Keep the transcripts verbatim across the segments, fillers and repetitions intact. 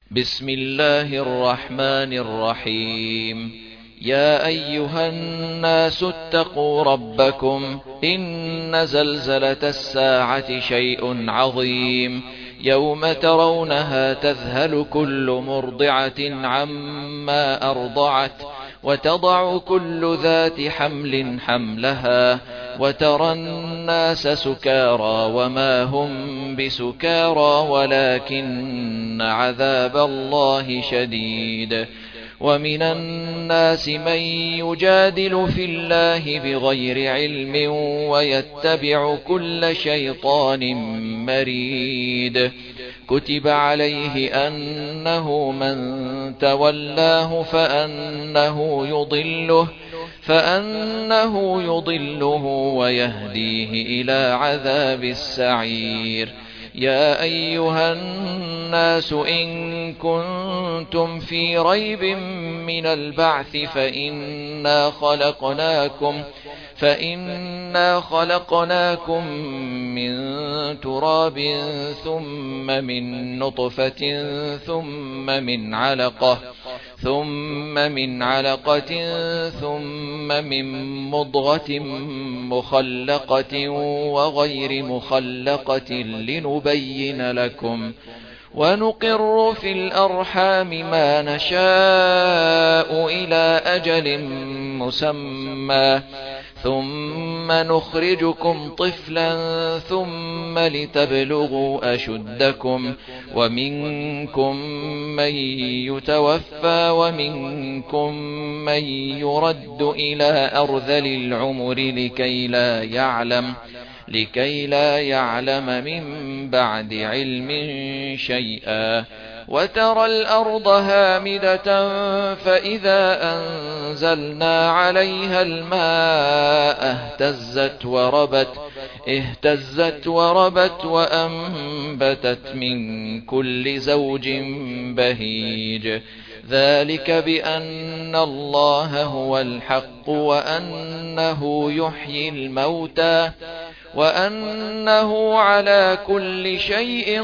بسم الله الرحمن الرحيم. يا أيها الناس اتقوا ربكم إن زلزلة الساعة شيء عظيم يوم ترونها تذهل كل مرضعة عما أرضعت وتضع كل ذات حمل حملها وترى الناس سكارى وما هم بسكارى ولكن عذاب الله شديد. ومن الناس من يجادل في الله بغير علم ويتبع كل شيطان مريد. كتب عليه أنه من تولاه فأنه يضله فأنه يضله ويهديه إلى عذاب السعير. يا أيها الناس إن كنتم في ريب من البعث فإنا خلقناكم فإنا خلقناكم من تراب ثم من نطفة ثم من علقة ثم من علقة ثم من مضغة مخلقة وغير مخلقة لنبين لكم ونقر في الأرحام ما نشاء إلى أجل مسمى ثم نخرجكم طفلا ثم لتبلغوا أشدكم ومنكم من يتوفى ومنكم من يرد إلى أرذل العمر لكي لا يعلم لكي لا يعلم من بعد علم شيئا. وترى الأرض هامدة فإذا أنزلنا عليها الماء اهتزت وربت اهتزت وربت وأنبتت من كل زوج بهيج. ذلك بأن الله هو الحق وأنه يحيي الموتى وأنه على كل شيء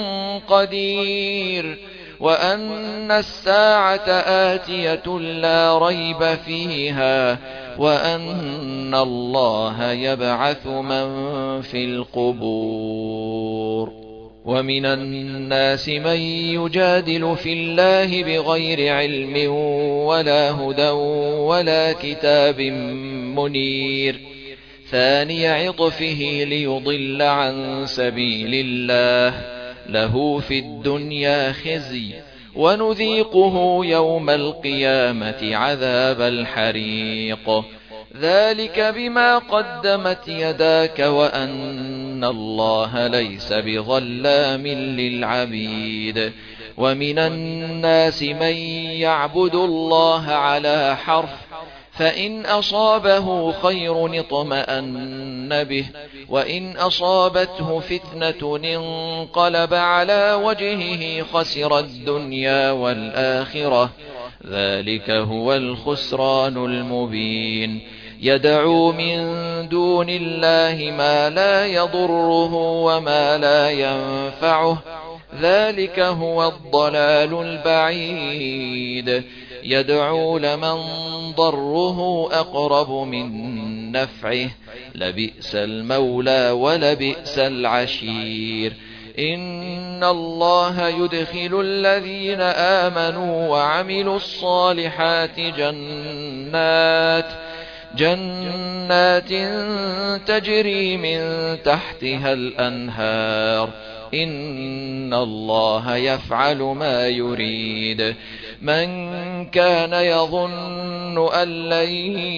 قدير وأن الساعة آتية لا ريب فيها وأن الله يبعث من في القبور. ومن الناس من يجادل في الله بغير علم ولا هدى ولا كتاب منير. ثاني عطفه ليضل عن سبيل الله له في الدنيا خزي ونذيقه يوم القيامة عذاب الحريق. ذلك بما قدمت يداك وأن الله ليس بظلام للعبيد. ومن الناس من يعبد الله على حرف فإن أصابه خير اطمأن به وإن أصابته فتنة انقلب على وجهه خسر الدنيا والآخرة. ذلك هو الخسران المبين. يدعو من دون الله ما لا يضره وما لا ينفعه ذلك هو الضلال البعيد. يدعو لمن ضره أقرب من نفعه لبئس المولى ولبئس العشير. إن الله يدخل الذين آمنوا وعملوا الصالحات جنات جنات تجري من تحتها الأنهار. إن الله يفعل ما يريد. من كان يظن أن لن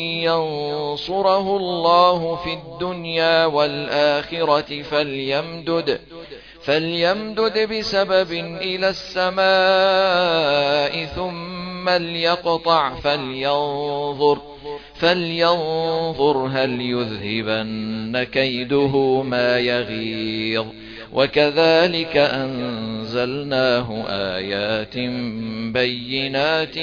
ينصره الله في الدنيا والآخرة فليمدد فليمدد بسبب إلى السماء ثم ليقطع فلينظر فلينظر هل يذهبن كيده ما يغيظ. وكذلك أنزلناه آيات بينات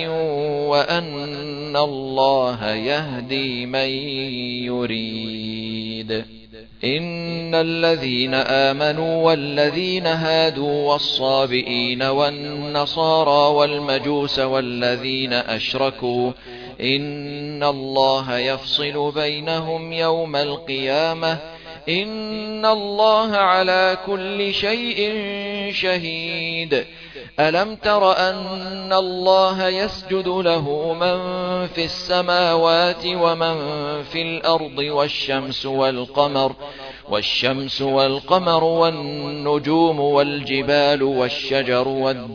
وأن الله يهدي من يريد. إن الذين آمنوا والذين هادوا والصابئين والنصارى والمجوس والذين أشركوا إن الله يفصل بينهم يوم القيامة إن الله على كل شيء شهيد. ألم تر أن الله يسجد له من في السماوات ومن في الأرض والشمس والقمر والشمس والقمر والنجوم والجبال والشجر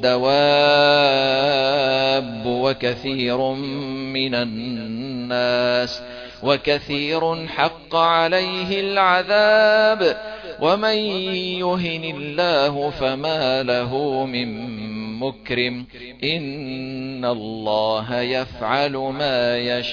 والدواب وكثير من الناس وكثير حق عليه العذاب ومن يهن الله فما له من مكرم إن الله يفعل ما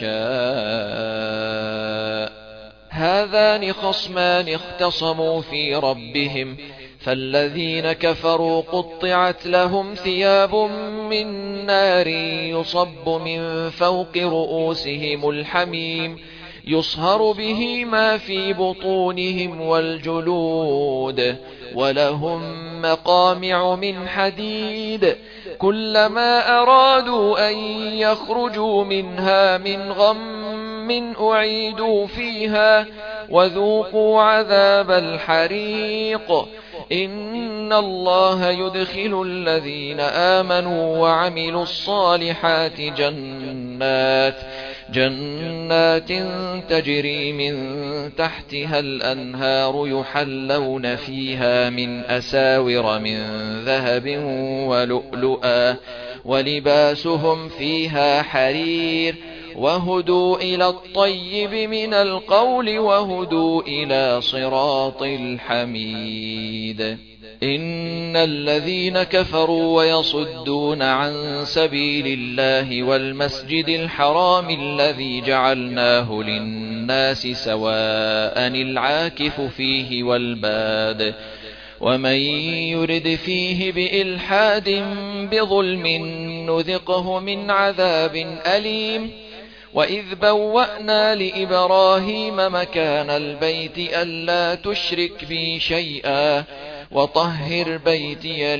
يشاء. هذان خصمان اختصموا في ربهم فالذين كفروا قطعت لهم ثياب من نار يصب من فوق رؤوسهم الحميم يصهر به ما في بطونهم والجلود ولهم مقامع من حديد كلما أرادوا أن يخرجوا منها من غم أعيدوا فيها وذوقوا عذاب الحريق. إن الله يدخل الذين آمنوا وعملوا الصالحات جنات جنات تجري من تحتها الأنهار يحلون فيها من أساور من ذهب ولؤلؤا ولباسهم فيها حرير وهدوا إلى الطيب من القول وهدوا إلى صراط الحميد. إن الذين كفروا ويصدون عن سبيل الله والمسجد الحرام الذي جعلناه للناس سواء العاكف فيه والباد ومن يرد فيه بإلحاد بظلم نذقه من عذاب أليم. وإذ بوأنا لإبراهيم مكان البيت ألا تشرك بي شيئا وطهر بيتي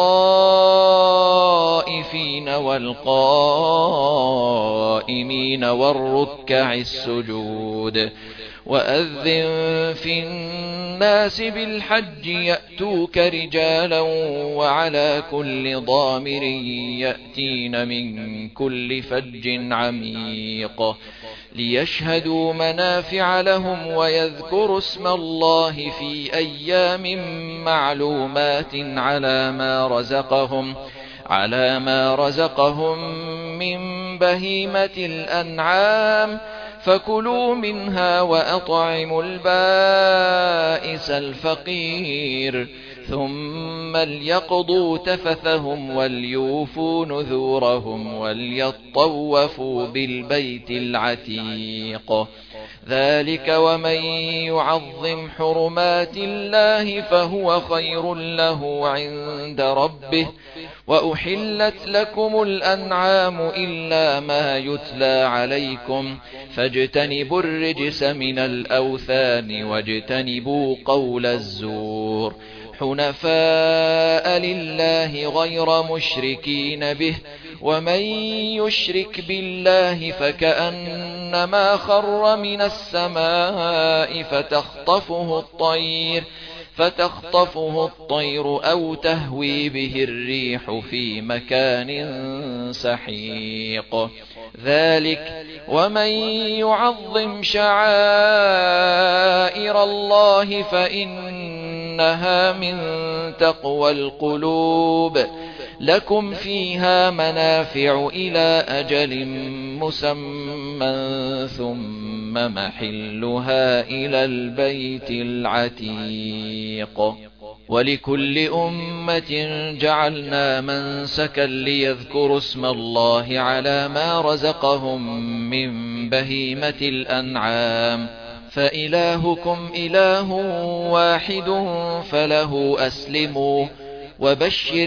للطائفين والقائمين والركع السجود وأذن في الناس بالحج يأتوك رجالا وعلى كل ضامر يأتين من كل فج عميق ليشهدوا منافع لهم ويذكروا اسم الله في أيام معلومات على ما رزقهم على ما رزقهم من بهيمة الأنعام فكلوا منها وأطعموا البائس الفقير ثم ليقضوا تفثهم وليوفوا نذورهم وليطوفوا بالبيت العتيق. ذلك ومن يعظم حرمات الله فهو خير له عند ربه. وأحلت لكم الأنعام إلا ما يتلى عليكم فاجتنبوا الرجس من الأوثان واجتنبوا قول الزور حنفاء لله غير مشركين به ومن يشرك بالله فكأنما خر من السماء فتخطفه الطير فتخطفه الطير أو تهوي به الريح في مكان سحيق. ذلك ومن يعظم شعائر الله فإنها من تقوى القلوب. لكم فيها منافع إلى أجل مسمى ثم محلها إلى البيت العتيق. ولكل أمة جعلنا منسكا ليذكروا اسم الله على ما رزقهم من بهيمة الأنعام فإلهكم إله واحد فله أسلموا. وبشر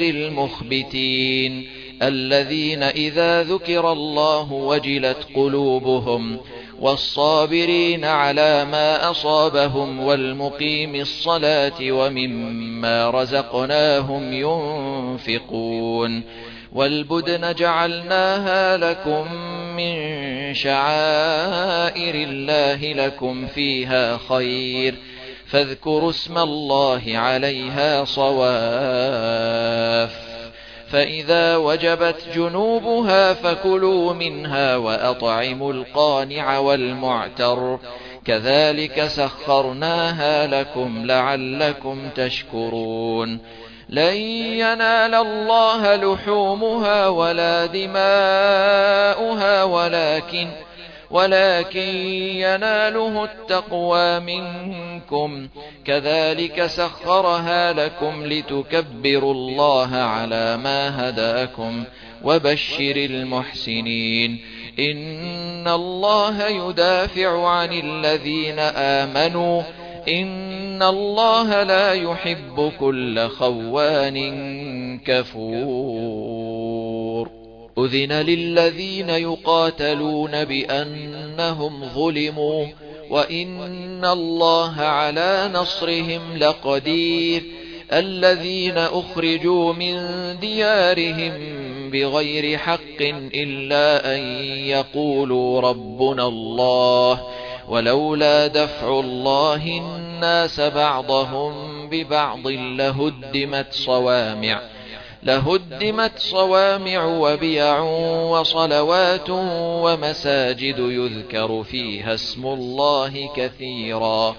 المخبتين الذين إذا ذكر الله وجلت قلوبهم والصابرين على ما أصابهم والمقيم الصلاة ومما رزقناهم ينفقون والبدن جعلناها لكم من شعائر الله لكم فيها خير فاذكروا اسم الله عليها صواف فإذا وجبت جنوبها فكلوا منها وأطعموا القانع والمعتر كذلك سخرناها لكم لعلكم تشكرون لن ينال الله لحومها ولا دماؤها ولكن ولكن يناله التقوى منكم كذلك سخرها لكم لتكبروا الله على ما هداكم وبشر المحسنين إن الله يدافع عن الذين آمنوا إن الله لا يحب كل خوان كفور أذن للذين يقاتلون بأنهم ظلموا وإن الله على نصرهم لقدير الذين أخرجوا من ديارهم بغير حق إلا أن يقولوا ربنا الله ولولا دفع الله الناس بعضهم ببعض لهدمت صوامع لهدمت صوامع وبيع وصلوات ومساجد يذكر فيها اسم الله كثيرا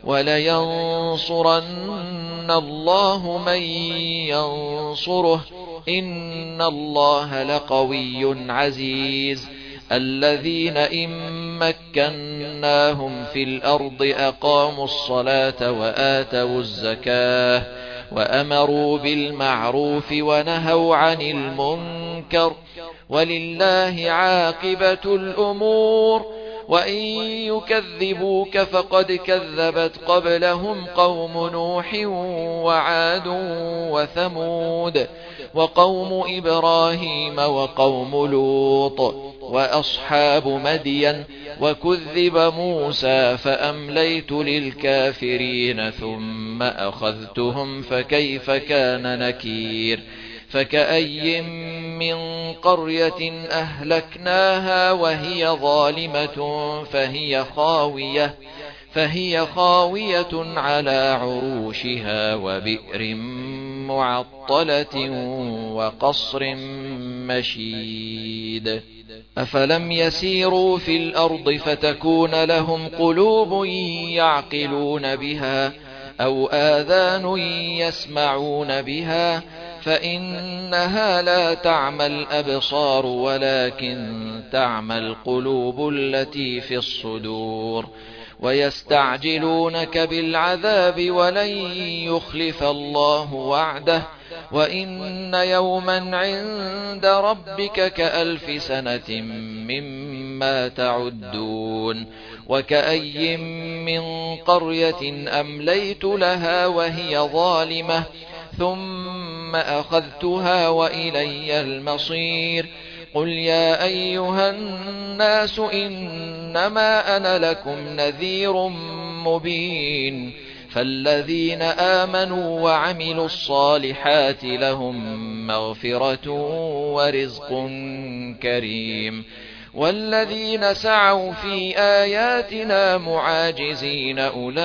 ولينصرن الله من ينصره إن الله لقوي عزيز الذين إن مكناهم في الأرض أقاموا الصلاة وآتوا الزكاة وأمروا بالمعروف ونهوا عن المنكر ولله عاقبة الأمور وإن يكذبوك فقد كذبت قبلهم قوم نوح وعاد وثمود وقوم إبراهيم وقوم لوط وأصحاب مدين وكذب موسى فأمليت للكافرين ثم أخذتهم فكيف كان نكير فكأي من قرية أهلكناها وهي ظالمة فهي خاوية فهي خاوية على عروشها وبئر معطلة وقصر مشيد أفلم يسيروا في الأرض فتكون لهم قلوب يعقلون بها أو آذان يسمعون بها فإنها لا تعمى الأبصار ولكن تعمى القلوب التي في الصدور ويستعجلونك بالعذاب ولن يخلف الله وعده وإن يوما عند ربك كألف سنة مما تعدون وكأي من قرية أمليت لها وهي ظالمة ثم أخذتها وإلي المصير قل يا أيها الناس إنما أنا لكم نذير مبين فالذين آمنوا وعملوا الصالحات لهم مغفرة ورزق كريم والذين سعوا في آياتنا معاجزين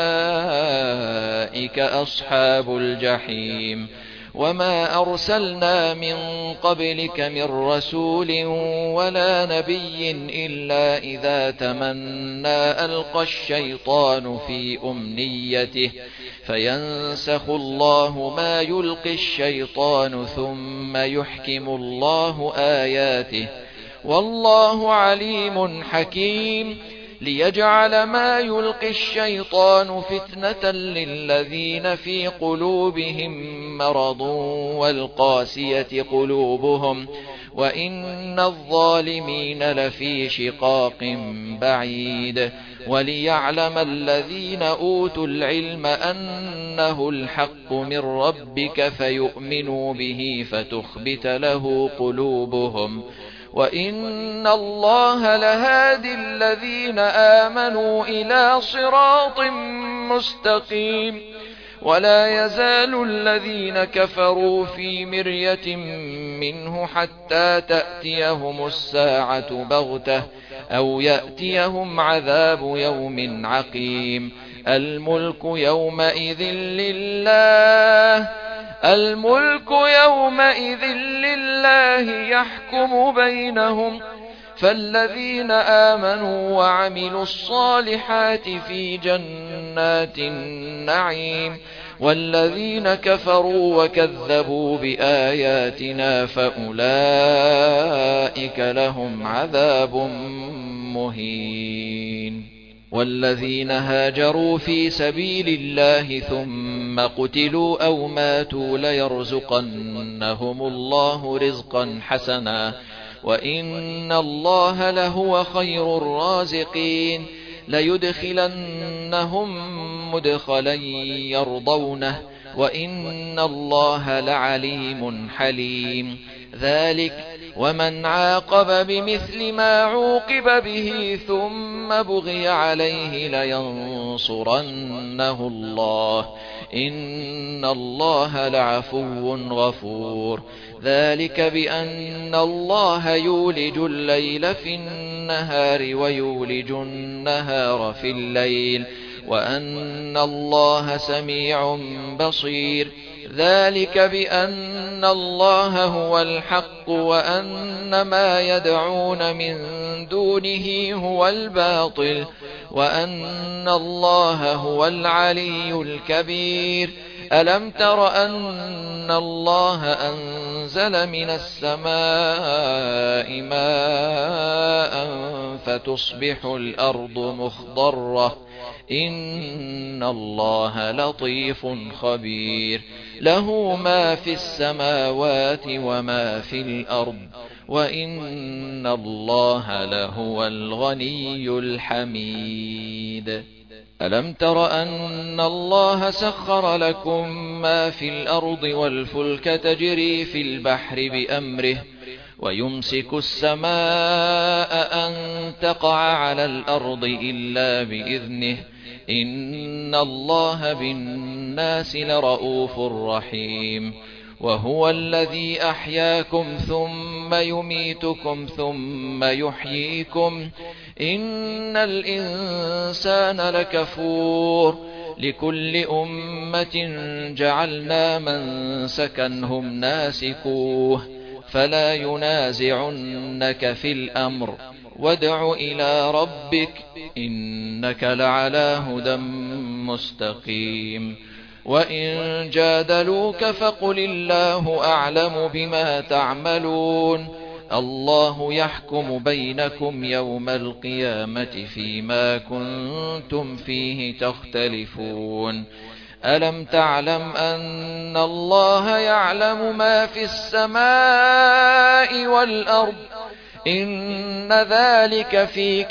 أولئك أصحاب الجحيم وما أرسلنا من قبلك من رسول ولا نبي إلا إذا تمنى ألقى الشيطان في أمنيته فينسخ الله ما يلقي الشيطان ثم يحكم الله آياته والله عليم حكيم ليجعل ما يلقي الشيطان فتنة للذين في قلوبهم مرض والقاسية قلوبهم وإن الظالمين لفي شقاق بعيد وليعلم الذين أوتوا العلم أنه الحق من ربك فيؤمنوا به فتخبت له قلوبهم وإن الله لهادي الذين آمنوا إلى صراط مستقيم. ولا يزال الذين كفروا في مرية منه حتى تأتيهم الساعة بغتة أو يأتيهم عذاب يوم عقيم. الملك يومئذ لله الملك يومئذ لله يحكم بينهم. فالذين آمنوا وعملوا الصالحات في جنات النعيم، والذين كفروا وكذبوا بآياتنا فأولئك لهم عذاب مهين. والذين هاجروا في سبيل الله ثم قتلوا أو ماتوا ليرزقنهم الله رزقا حسنا وإن الله لهو خير الرازقين. ليدخلنهم مدخلا يرضونه وإن الله لعليم حليم. ذلك ومن عاقب بمثل ما عوقب به ثم بغي عليه لينصرنه الله إن الله لعفو غفور. ذلك بأن الله يولج الليل في النهار ويولج النهار في الليل وأن الله سميع بصير. ذلك بأن الله هو الحق وأن ما يدعون من دونه هو الباطل وأن الله هو العلي الكبير. ألم تر أن الله أنزل من السماء ماء فتصبح الأرض مخضرة إن الله لطيف خبير. له ما في السماوات وما في الأرض وإن الله لهو الغني الحميد. ألم تر أن الله سخر لكم ما في الأرض والفلك تجري في البحر بأمره ويمسك السماء أن تقع على الأرض إلا بإذنه إن الله بالناس لرؤوف رحيم. وهو الذي أحياكم ثم يميتكم ثم يحييكم إن الإنسان لكفور. لكل أمة جعلنا منسكا هم ناسكوه فلا ينازعنك في الأمر وادع إلى ربك إنك لعلى هدى مستقيم. وإن جادلوك فقل الله أعلم بما تعملون الله يحكم بينكم يوم القيامة فيما كنتم فيه تختلفون. ألم تعلم أن الله يعلم ما في السماء والأرض إن ذلك في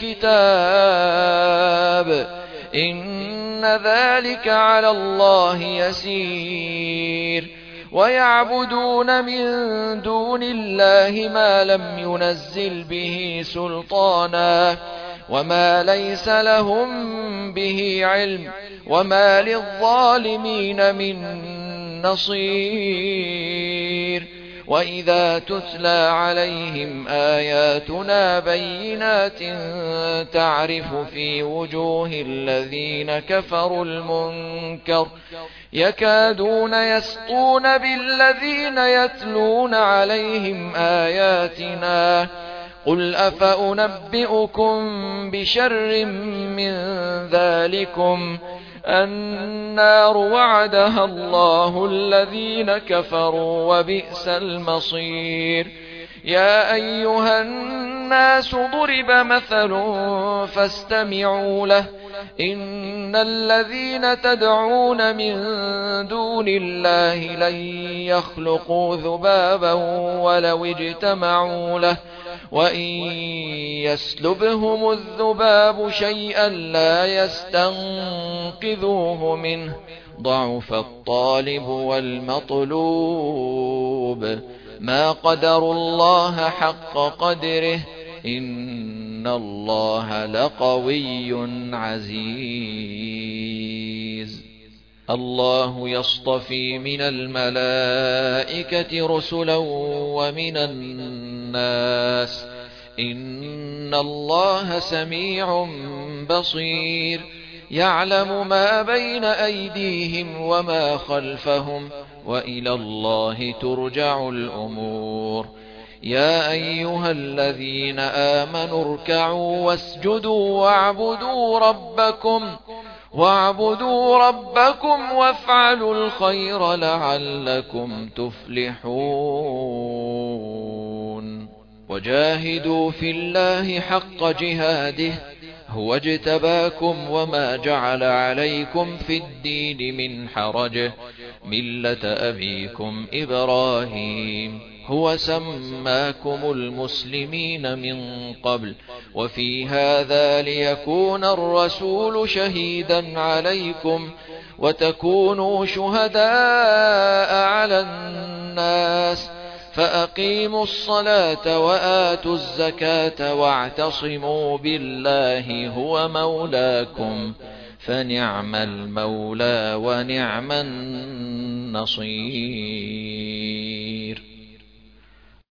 كتاب إن ذلك على الله يسير. ويعبدون من دون الله ما لم ينزل به سلطانا وما ليس لهم به علم وما للظالمين من نصير. وإذا تتلى عليهم آياتنا بينات تعرف في وجوه الذين كفروا المنكر يكادون يسطون بالذين يتلون عليهم آياتنا قل أفأنبئكم بشر من ذلكم النار وعدها الله الذين كفروا وبئس المصير. يا أيها الناس ضرب مثل فاستمعوا له إن الذين تدعون من دون الله لن يخلقوا ذبابا ولو اجتمعوا له وإن يسلبهم الذباب شيئا لا يستنقذوه منه ضعف الطالب والمطلوب. ما قدروا الله حق قدره إن الله لقوي عزيز. الله يصطفي من الملائكة رسلا ومن الناس إن الله سميع بصير. يعلم ما بين أيديهم وما خلفهم وإلى الله ترجع الأمور. يا أيها الذين آمنوا اركعوا واسجدوا واعبدوا ربكم واعبدوا ربكم وافعلوا الخير لعلكم تفلحون. وجاهدوا في الله حق جهاده هو اجتباكم وما جعل عليكم في الدين من حرج ملة أبيكم إبراهيم هو سماكم المسلمين من قبل وفي هذا ليكون الرسول شهيدا عليكم وتكونوا شهداء على الناس فأقيموا الصلاة وآتوا الزكاة واعتصموا بالله هو مولاكم فنعم المولى ونعم النصير.